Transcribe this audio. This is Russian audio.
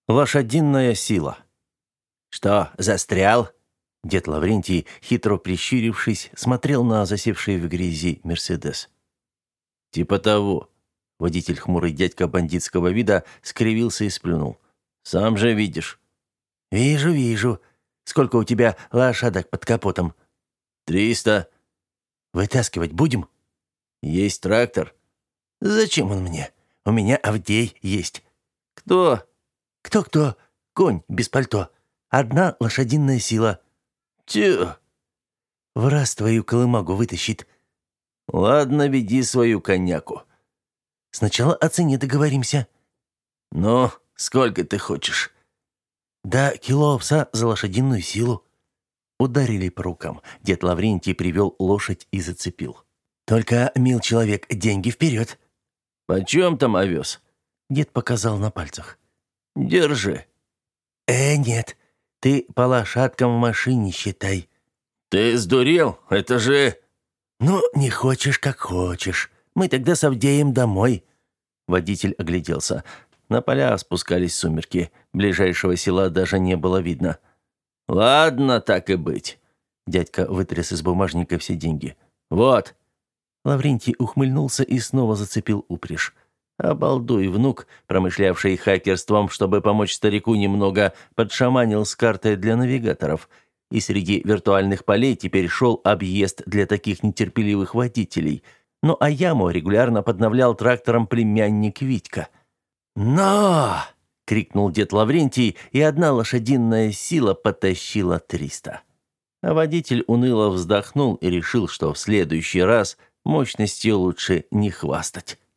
Лошадиная сила. Что, застрял? Дед Лаврентий, хитро прищурившись, смотрел на засевший в грязи «Мерседес». Типа того. Водитель, хмурый дядька бандитского вида, скривился и сплюнул. Сам же видишь. «Вижу, вижу. Сколько у тебя лошадок под капотом?» 300. «Вытаскивать будем?» Есть трактор. «Зачем он мне? У меня Авдей есть». Кто? «Кто-кто? Конь без пальто. Одна лошадиная сила. Тю. В раз твою колымагу вытащит». Ладно, веди свою коняку. «Сначала о цене договоримся». Ну, сколько ты хочешь? «Да, кило овса за лошадиную силу». Ударили по рукам. Дед Лаврентий привел лошадь и зацепил. «Только, мил человек, деньги вперед». Почем там овес? Дед показал на пальцах. Держи. Нет, ты по лошадкам в машине считай». Ты сдурел? Это же... «Ну, не хочешь, как хочешь. Мы тогда с Авдеем домой». Водитель огляделся. На поля спускались сумерки. Ближайшего села даже не было видно. Ладно, так и быть. Дядька вытряс из бумажника все деньги. Вот. Лаврентий ухмыльнулся и снова зацепил упряжь. Обалдуй, внук, промышлявший хакерством, чтобы помочь старику немного, подшаманил с картой для навигаторов. И среди виртуальных полей теперь шел объезд для таких нетерпеливых водителей. Ну а яму регулярно подновлял трактором племянник Витька. «Но!» — крикнул дед Лаврентий, и одна лошадиная сила потащила 300. А водитель уныло вздохнул и решил, что в следующий раз мощностью лучше не хвастать.